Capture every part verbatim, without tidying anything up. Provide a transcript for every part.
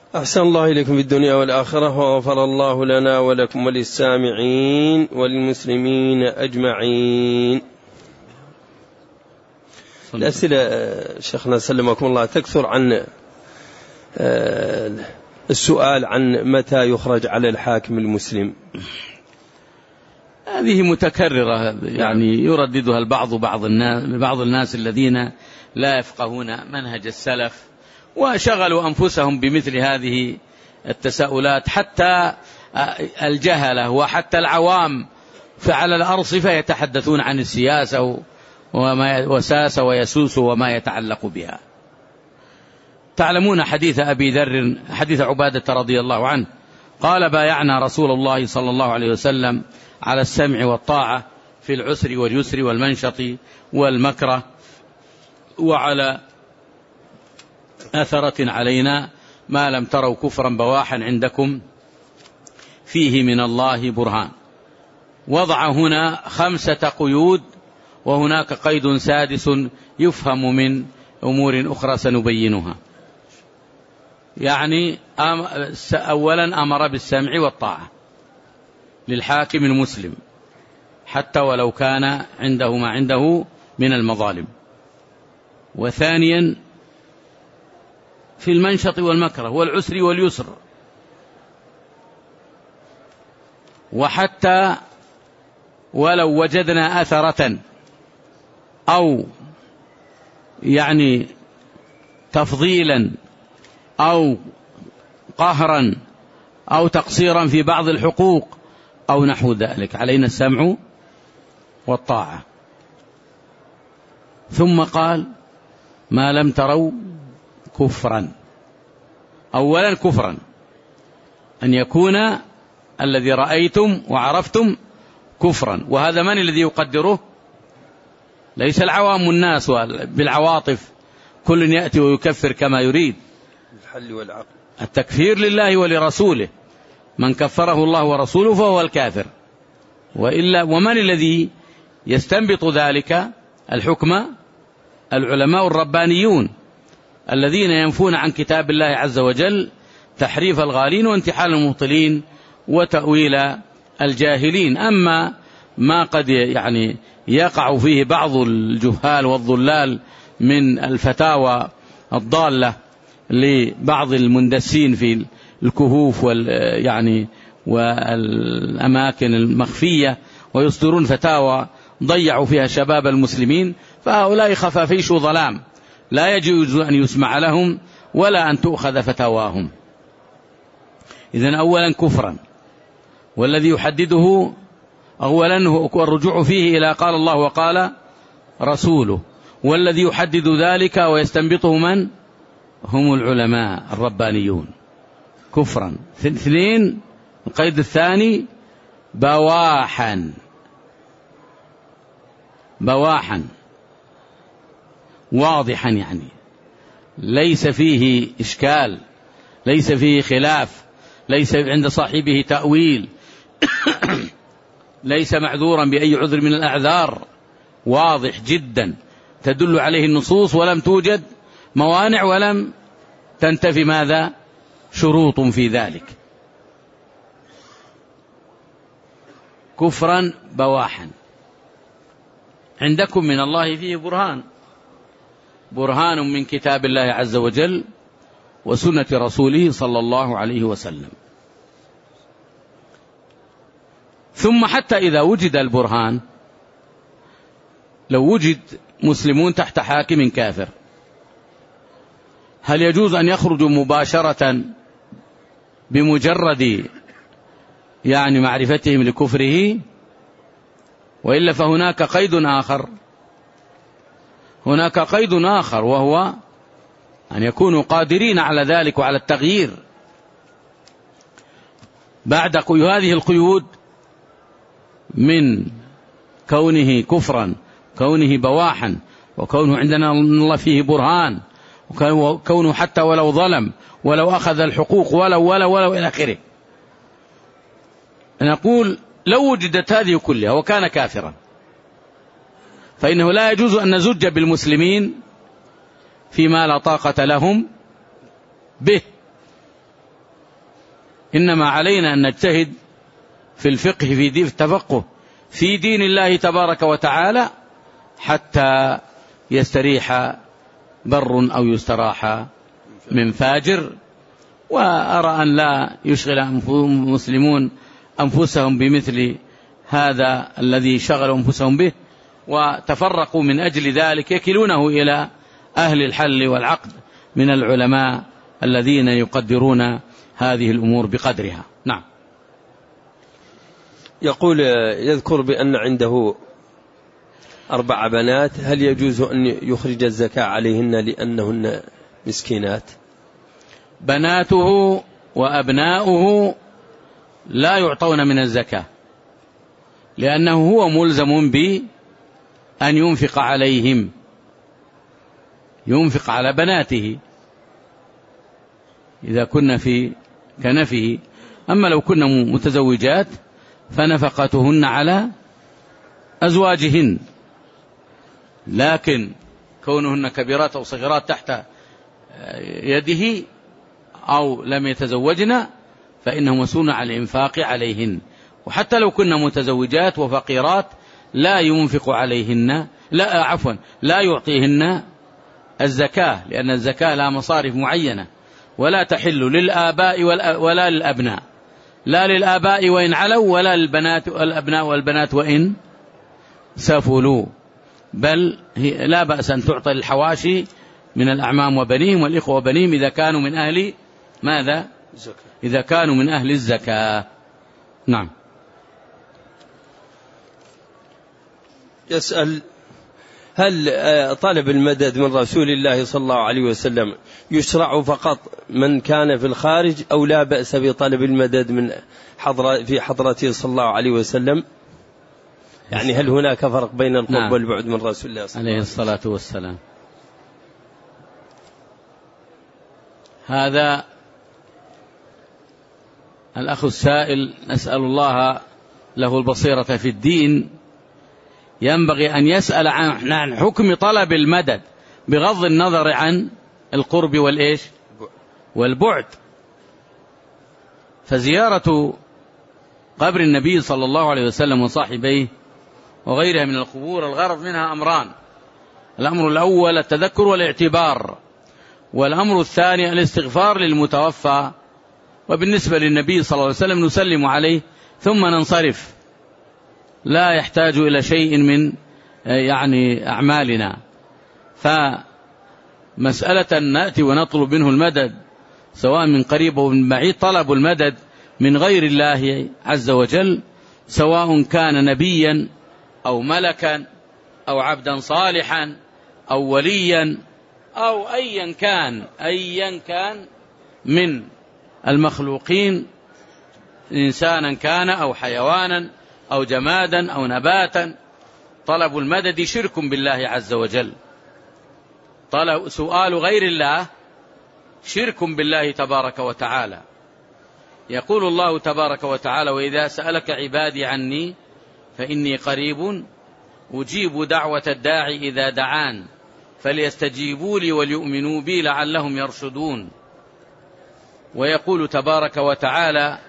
أحسن الله إليكم في الدنيا والآخرة، وغفر الله لنا ولكم وللسامعين وللمسلمين أجمعين. الأسئلة شيخنا سلمكم الله تكثر عن السؤال عن متى يخرج على الحاكم المسلم. هذه متكررة يعني يرددها البعض بعض الناس بعض الناس الذين لا يفقهون منهج السلف وشغلوا أنفسهم بمثل هذه التساؤلات، حتى الجهلة وحتى العوام فعلى الأرصفة يتحدثون عن السياسة وما وساس ويسوس وما يتعلق بها. تعلمون حديث أبي ذر، حديث عبادة رضي الله عنه قال: بايعنا رسول الله صلى الله عليه وسلم على السمع والطاعة في العسر واليسر والمنشط والمكره، وعلى أثرة علينا ما لم تروا كفرا بواحا عندكم فيه من الله برهان. وضع هنا خمسة قيود، وهناك قيد سادس يفهم من أمور أخرى سنبينها. يعني أولا أمر بالسمع والطاعة للحاكم المسلم حتى ولو كان عنده ما عنده من المظالم. وثانيا في المنشط والمكره والعسر واليسر، وحتى ولو وجدنا أثرة أو يعني تفضيلا أو قهرا أو تقصيرا في بعض الحقوق أو نحو ذلك، علينا السمع والطاعة. ثم قال: ما لم تروا كفرا. أولا كفرا أن يكون الذي رأيتم وعرفتم كفرا، وهذا من الذي يقدره؟ ليس العوام الناس بالعواطف، كل يأتي ويكفر كما يريد. الحل والعقل. التكفير لله ولرسوله، من كفره الله ورسوله فهو الكافر. وإلا ومن الذي يستنبط ذلك الحكم؟ العلماء الربانيون الذين ينفون عن كتاب الله عز وجل تحريف الغالين وانتحال المبطلين وتأويل الجاهلين. أما ما قد يعني يقع فيه بعض الجهال والضلال من الفتاوى الضالة لبعض المندسين في الكهوف وال يعني والأماكن المخفية، ويصدرون فتاوى ضيعوا فيها شباب المسلمين، فهؤلاء خفافيش ظلام لا يجوز أن يسمع لهم ولا أن تؤخذ فتاواهم. إذن أولا كفرا، والذي يحدده أولا هو الرجوع فيه إلى قال الله وقال رسوله، والذي يحدد ذلك ويستنبطه من؟ هم العلماء الربانيون. كفرا. اثنين، القيد الثاني بواحا. بواحا واضحا، يعني ليس فيه إشكال، ليس فيه خلاف، ليس عند صاحبه تأويل ليس معذورا بأي عذر من الأعذار، واضح جدا تدل عليه النصوص ولم توجد موانع ولم تنتفي ماذا؟ شروط في ذلك. كفرا بواحا. عندكم من الله فيه برهان، برهان من كتاب الله عز وجل وسنة رسوله صلى الله عليه وسلم. ثم حتى إذا وجد البرهان، لو وجد مسلمون تحت حاكم كافر، هل يجوز أن يخرجوا مباشرة بمجرد يعني معرفتهم لكفره؟ وإلا فهناك قيد آخر، هناك قيد آخر وهو أن يكونوا قادرين على ذلك وعلى التغيير. بعد هذه القيود من كونه كفرا، كونه بواحا، وكونه عندنا الله فيه برهان، وكونه حتى ولو ظلم ولو أخذ الحقوق ولو ولو ولو إلى آخره، نقول لو وجدت هذه كلها وكان كافرا فإنه لا يجوز أن نزج بالمسلمين فيما لا طاقة لهم به، إنما علينا أن نجتهد في الفقه في دين التفقه في دين الله تبارك وتعالى حتى يستريح بر أو يستراح من فاجر. وأرى أن لا يشغل المسلمون أنفسهم بمثل هذا الذي شغلوا أنفسهم به وتفرقوا من أجل ذلك، يكلونه إلى أهل الحل والعقد من العلماء الذين يقدرون هذه الأمور بقدرها. نعم. يقول يذكر بأن عنده أربع بنات، هل يجوز أن يخرج الزكاة عليهن لأنهن مسكينات؟ بناته وأبناؤه لا يعطون من الزكاة لأنه هو ملزم بأن ينفق عليهم، ينفق على بناته إذا كنا في كنفه. أما لو كنا متزوجات فنفقتهن على أزواجهن، لكن كونهن كبيرات أو صغيرات تحت يده أو لم يتزوجن فإنه مسؤول عن الإنفاق عليهن. وحتى لو كنا متزوجات وفقيرات لا ينفق عليهن، لا عفوا لا يعطيهن الزكاة، لأن الزكاة لا مصارف معينة ولا تحل للآباء ولا للأبناء، لا للآباء وإن علوا ولا للبنات والأبناء والبنات وإن سفلوا، بل لا بأس أن تعطي الحواشي من الأعمام وبنيهم والإخوة وبنيهم إذا كانوا من أهل ماذا؟ زكاة. إذا كانوا من أهل الزكاة. نعم. يسأل: هل طلب المدد من رسول الله صلى الله عليه وسلم يشرع فقط من كان في الخارج أو لا بأس بطلب المدد من حضرة في حضرته صلى الله عليه وسلم؟ يعني هل هناك فرق بين القرب نعم. والبعد من رسول الله صلى الله عليه الصلاة والسلام؟ هذا الأخ السائل نسأل الله له البصيرة في الدين، ينبغي أن يسأل عن حكم طلب المدد بغض النظر عن القرب والإيش والبعد. فزيارة قبر النبي صلى الله عليه وسلم وصاحبيه وغيرها من القبور الغرض منها أمران: الأمر الأول التذكر والاعتبار، والأمر الثاني الاستغفار للمتوفى. وبالنسبة للنبي صلى الله عليه وسلم نسلم عليه ثم ننصرف، لا يحتاج إلى شيء من يعني أعمالنا. فمسألة نأتي ونطلب منه المدد سواء من قريب أو من بعيد، طلب المدد من غير الله عز وجل سواء كان نبيا أو ملكا أو عبدا صالحا أو وليا أو أيا كان أيا كان من المخلوقين، إنسانا كان أو حيوانا أو جمادا أو نباتا، طلب المدد شرك بالله عز وجل. طلب سؤال غير الله شرك بالله تبارك وتعالى. يقول الله تبارك وتعالى: وإذا سألك عبادي عني فإني قريب أجيب دعوة الداعي إذا دعان فليستجيبوا لي وليؤمنوا بي لعلهم يرشدون. ويقول تبارك وتعالى: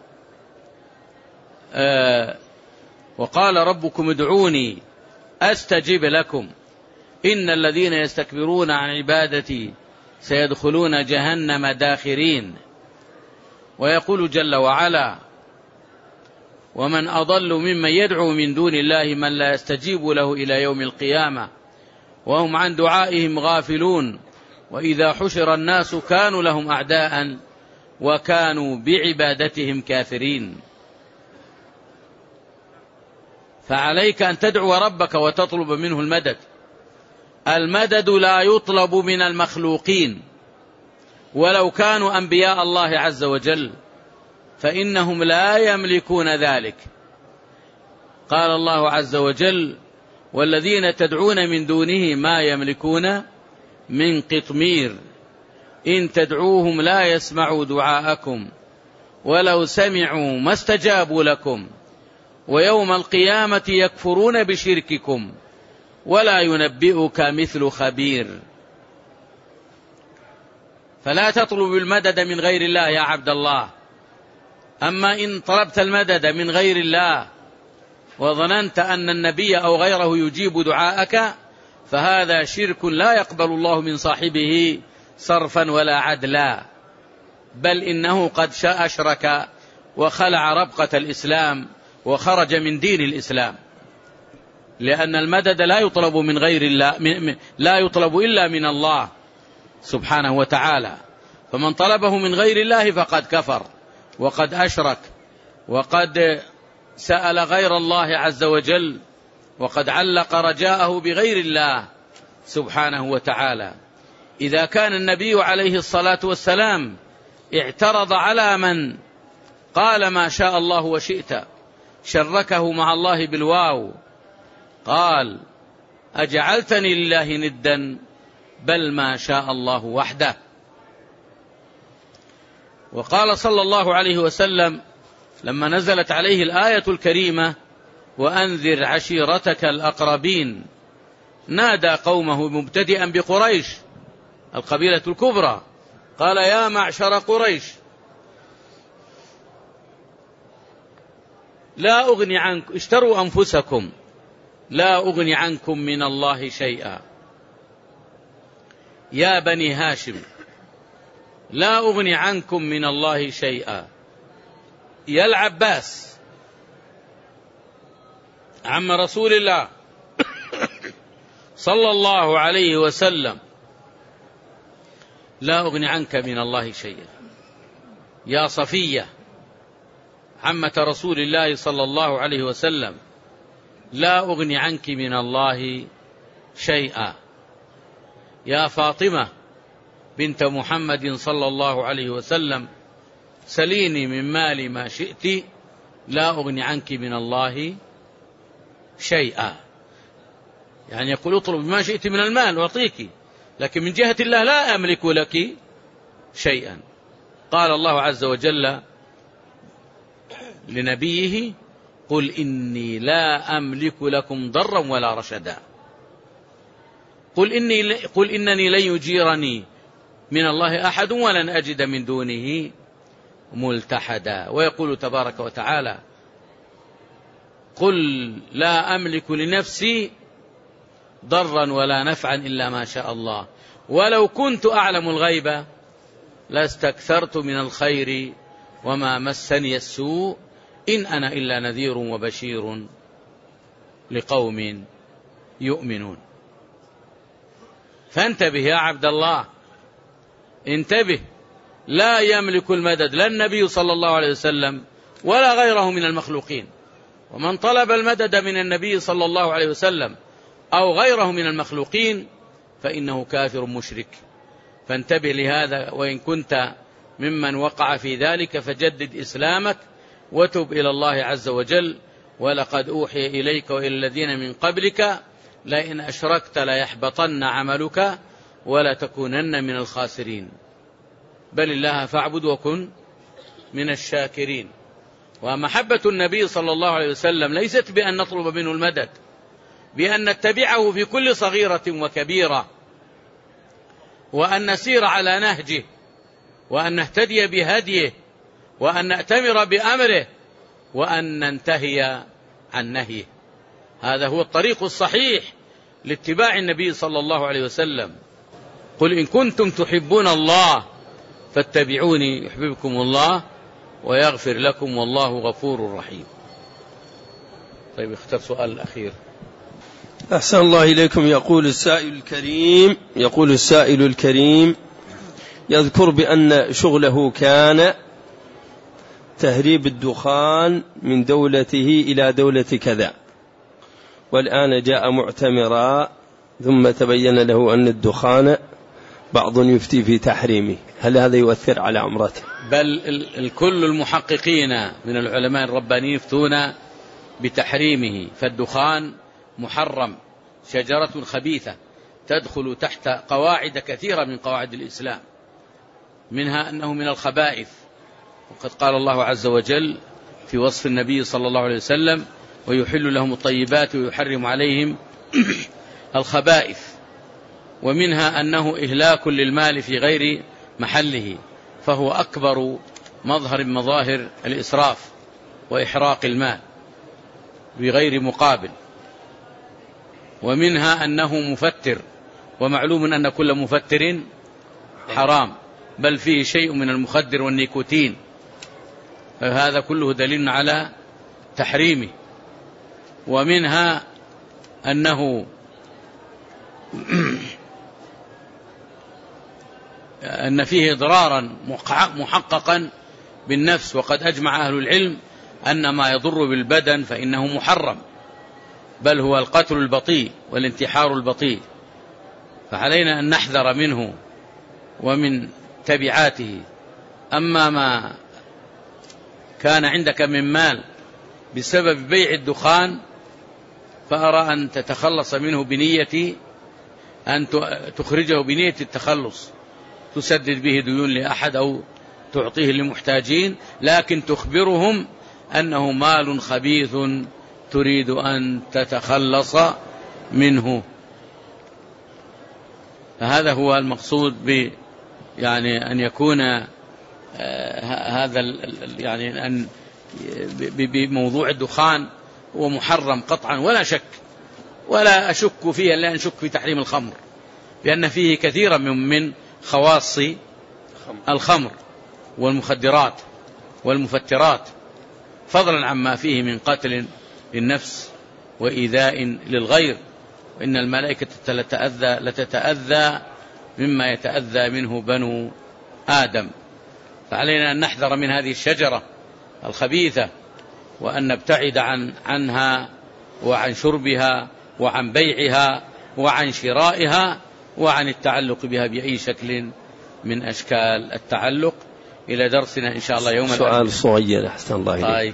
آه وقال ربكم ادعوني أستجب لكم إن الذين يستكبرون عن عبادتي سيدخلون جهنم داخرين. ويقول جل وعلا: ومن أضل ممن يدعو من دون الله من لا يستجيب له إلى يوم القيامة وهم عن دعائهم غافلون وإذا حشر الناس كانوا لهم أعداء وكانوا بعبادتهم كافرين. فعليك أن تدعو ربك وتطلب منه المدد. المدد لا يطلب من المخلوقين ولو كانوا أنبياء الله عز وجل، فإنهم لا يملكون ذلك. قال الله عز وجل: والذين تدعون من دونه ما يملكون من قطمير إن تدعوهم لا يسمعوا دعاءكم ولو سمعوا ما استجابوا لكم ويوم القيامة يكفرون بشرككم ولا ينبئك مثل خبير. فلا تطلب المدد من غير الله يا عبد الله، أما إن طلبت المدد من غير الله وظننت أن النبي أو غيره يجيب دعاءك فهذا شرك لا يقبل الله من صاحبه صرفا ولا عدلا، بل إنه قد أشرك وخلع ربقة الإسلام وخرج من دين الإسلام، لأن المدد لا يطلب من غير الله، لا يطلب إلا من الله سبحانه وتعالى، فمن طلبه من غير الله فقد كفر وقد أشرك وقد سأل غير الله عز وجل وقد علق رجاءه بغير الله سبحانه وتعالى. إذا كان النبي عليه الصلاة والسلام اعترض على من قال ما شاء الله وشئت شركه مع الله بالواو، قال أجعلتني لله ندا بل ما شاء الله وحده. وقال صلى الله عليه وسلم لما نزلت عليه الآية الكريمة وأنذر عشيرتك الأقربين، نادى قومه مبتدئا بقريش القبيلة الكبرى، قال يا معشر قريش لا أغني عنكم، اشتروا أنفسكم لا أغني عنكم من الله شيئا، يا بني هاشم لا أغني عنكم من الله شيئا، يا العباس عم رسول الله صلى الله عليه وسلم لا أغني عنك من الله شيئا، يا صفية عمة رسول الله صلى الله عليه وسلم لا أغني عنك من الله شيئا، يا فاطمة بنت محمد صلى الله عليه وسلم سليني من مالي ما شئت لا أغني عنك من الله شيئا، يعني يقول اطلب ما شئت من المال أعطيك، لكن من جهة الله لا أملك لك شيئا. قال الله عز وجل لنبيه قل إني لا أملك لكم ضرا ولا رشدا، قل, إني قل إنني لن يجيرني من الله أحد ولن أجد من دونه ملتحدا. ويقول تبارك وتعالى قل لا أملك لنفسي ضرا ولا نفعا إلا ما شاء الله ولو كنت أعلم الغيب لاستكثرت من الخير وما مسني السوء إن أنا إلا نذير وبشير لقوم يؤمنون. فانتبه يا عبد الله، انتبه، لا يملك المدد لا النبي صلى الله عليه وسلم ولا غيره من المخلوقين، ومن طلب المدد من النبي صلى الله عليه وسلم أو غيره من المخلوقين فإنه كافر مشرك. فانتبه لهذا، وإن كنت ممن وقع في ذلك فجدد إسلامك وتب إلى الله عز وجل. ولقد أوحي إليك وإلى الذين من قبلك لئن أشركت ليحبطن عملك ولتكونن من الخاسرين، بل الله فاعبد وكن من الشاكرين. ومحبة النبي صلى الله عليه وسلم ليست بأن نطلب منه المدد، بأن نتبعه في كل صغيرة وكبيرة، وأن نسير على نهجه، وأن نهتدي بهديه، وأن نأتمر بأمره، وأن ننتهي عن نهيه. هذا هو الطريق الصحيح لاتباع النبي صلى الله عليه وسلم. قل إن كنتم تحبون الله فاتبعوني يحببكم الله ويغفر لكم والله غفور رحيم. طيب اختر سؤال الأخير. أحسن الله إليكم. يقول السائل الكريم يقول السائل الكريم يذكر بأن شغله كان تهريب الدخان من دولته إلى دولة كذا، والآن جاء معتمرا ثم تبين له أن الدخان بعض يفتي في تحريمه، هل هذا يؤثر على عمرته؟ بل الكل المحققين من العلماء الربانيين يفتون بتحريمه، فالدخان محرم، شجرة خبيثة تدخل تحت قواعد كثيرة من قواعد الإسلام، منها أنه من الخبائث، وقد قال الله عز وجل في وصف النبي صلى الله عليه وسلم ويحل لهم الطيبات ويحرم عليهم الخبائث، ومنها أنه إهلاك للمال في غير محله، فهو أكبر مظهر من مظاهر الإسراف وإحراق المال بغير مقابل، ومنها أنه مفتر، ومعلوم أن كل مفتر حرام، بل فيه شيء من المخدر والنيكوتين، فهذا كله دليل على تحريمه. ومنها أنه أن فيه ضرارا محققا بالنفس، وقد أجمع أهل العلم أن ما يضر بالبدن فإنه محرم، بل هو القتل البطيء والانتحار البطيء، فعلينا أن نحذر منه ومن تبعاته. أما ما كان عندك من مال بسبب بيع الدخان فأرى أن تتخلص منه بنية أن تخرجه بنية التخلص، تسدد به ديون لأحد أو تعطيه لمحتاجين، لكن تخبرهم أنه مال خبيث تريد أن تتخلص منه. فهذا هو المقصود ب يعني أن يكون آه هذا يعني أن بموضوع الدخان هو محرم قطعا ولا شك، ولا أشك فيه إلا أن شك في تحريم الخمر، لأن فيه كثيرا من من خواص الخمر والمخدرات والمفترات، فضلا عما فيه من قتل للنفس وإيذاء للغير، وإن الملائكة لتتأذى, لتتأذى مما يتأذى منه بنو آدم. فعلينا أن نحذر من هذه الشجرة الخبيثة، وأن نبتعد عن عنها وعن شربها وعن بيعها وعن شرائها وعن التعلق بها بأي شكل من أشكال التعلق. إلى درسنا إن شاء الله يوم الأربعاء. سؤال صغير أحسن الله إليك.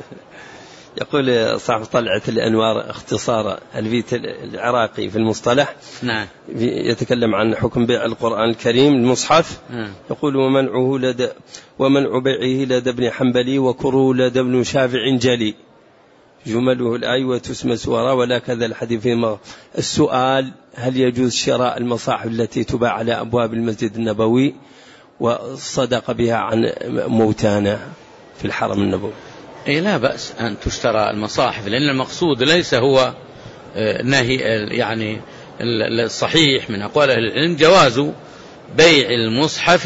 يقول صاحب طلعة الأنوار اختصار البيت العراقي في المصطلح، نعم، يتكلم عن حكم بيع القرآن الكريم المصحف. نعم. يقول ومنعه لدى ومنع بيعه لدى ابن حنبلي وكره لدى ابن شافع جلي، جمله الآية وتسمى سورة ولا كذا الحديث فيما. السؤال: هل يجوز شراء المصاحف التي تباع على أبواب المسجد النبوي وصدق بها عن موتانا في الحرم النبوي؟ إيه، لا بأس أن تشترى المصاحف، لأن المقصود ليس هو نهي يعني الصحيح من أقوال أهل العلم جواز بيع المصحف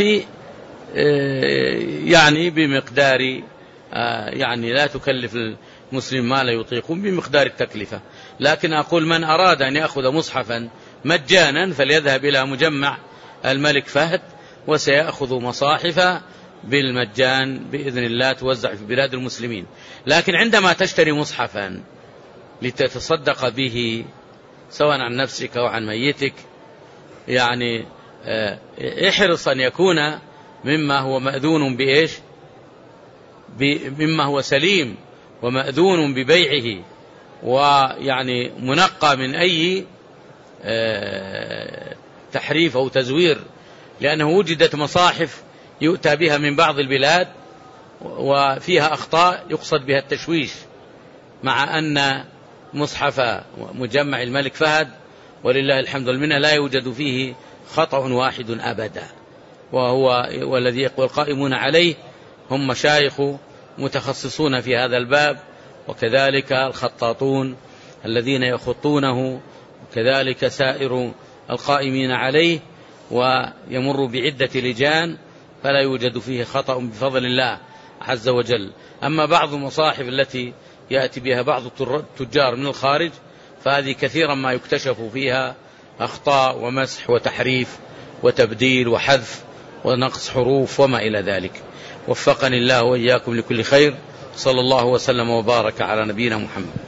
يعني بمقدار يعني لا تكلف المسلم ما لا يطيقون بمقدار التكلفة. لكن أقول من أراد أن يأخذ مصحفا مجانا فليذهب إلى مجمع الملك فهد وسيأخذ مصاحف بالمجان بإذن الله توزع في بلاد المسلمين. لكن عندما تشتري مصحفا لتتصدق به سواء عن نفسك أو عن ميتك، يعني احرص أن يكون مما هو مأذون بإيش، مما هو سليم ومأذون ببيعه، ويعني منقى من أي تحريف أو تزوير، لأنه وجدت مصاحف يؤتى بها من بعض البلاد وفيها أخطاء يقصد بها التشويش، مع أن مصحف مجمع الملك فهد ولله الحمد والمنة لا يوجد فيه خطأ واحد أبدا، وهو والذي يقول القائمون عليه هم مشايخ متخصصون في هذا الباب، وكذلك الخطاطون الذين يخطونه، وكذلك سائر القائمين عليه، ويمر بعدة لجان فلا يوجد فيه خطأ بفضل الله عز وجل. أما بعض المصاحف التي يأتي بها بعض التجار من الخارج فهذه كثيرا ما يكتشف فيها أخطاء ومسح وتحريف وتبديل وحذف ونقص حروف وما إلى ذلك. وفقني الله وإياكم لكل خير. صلى الله وسلم وبارك على نبينا محمد.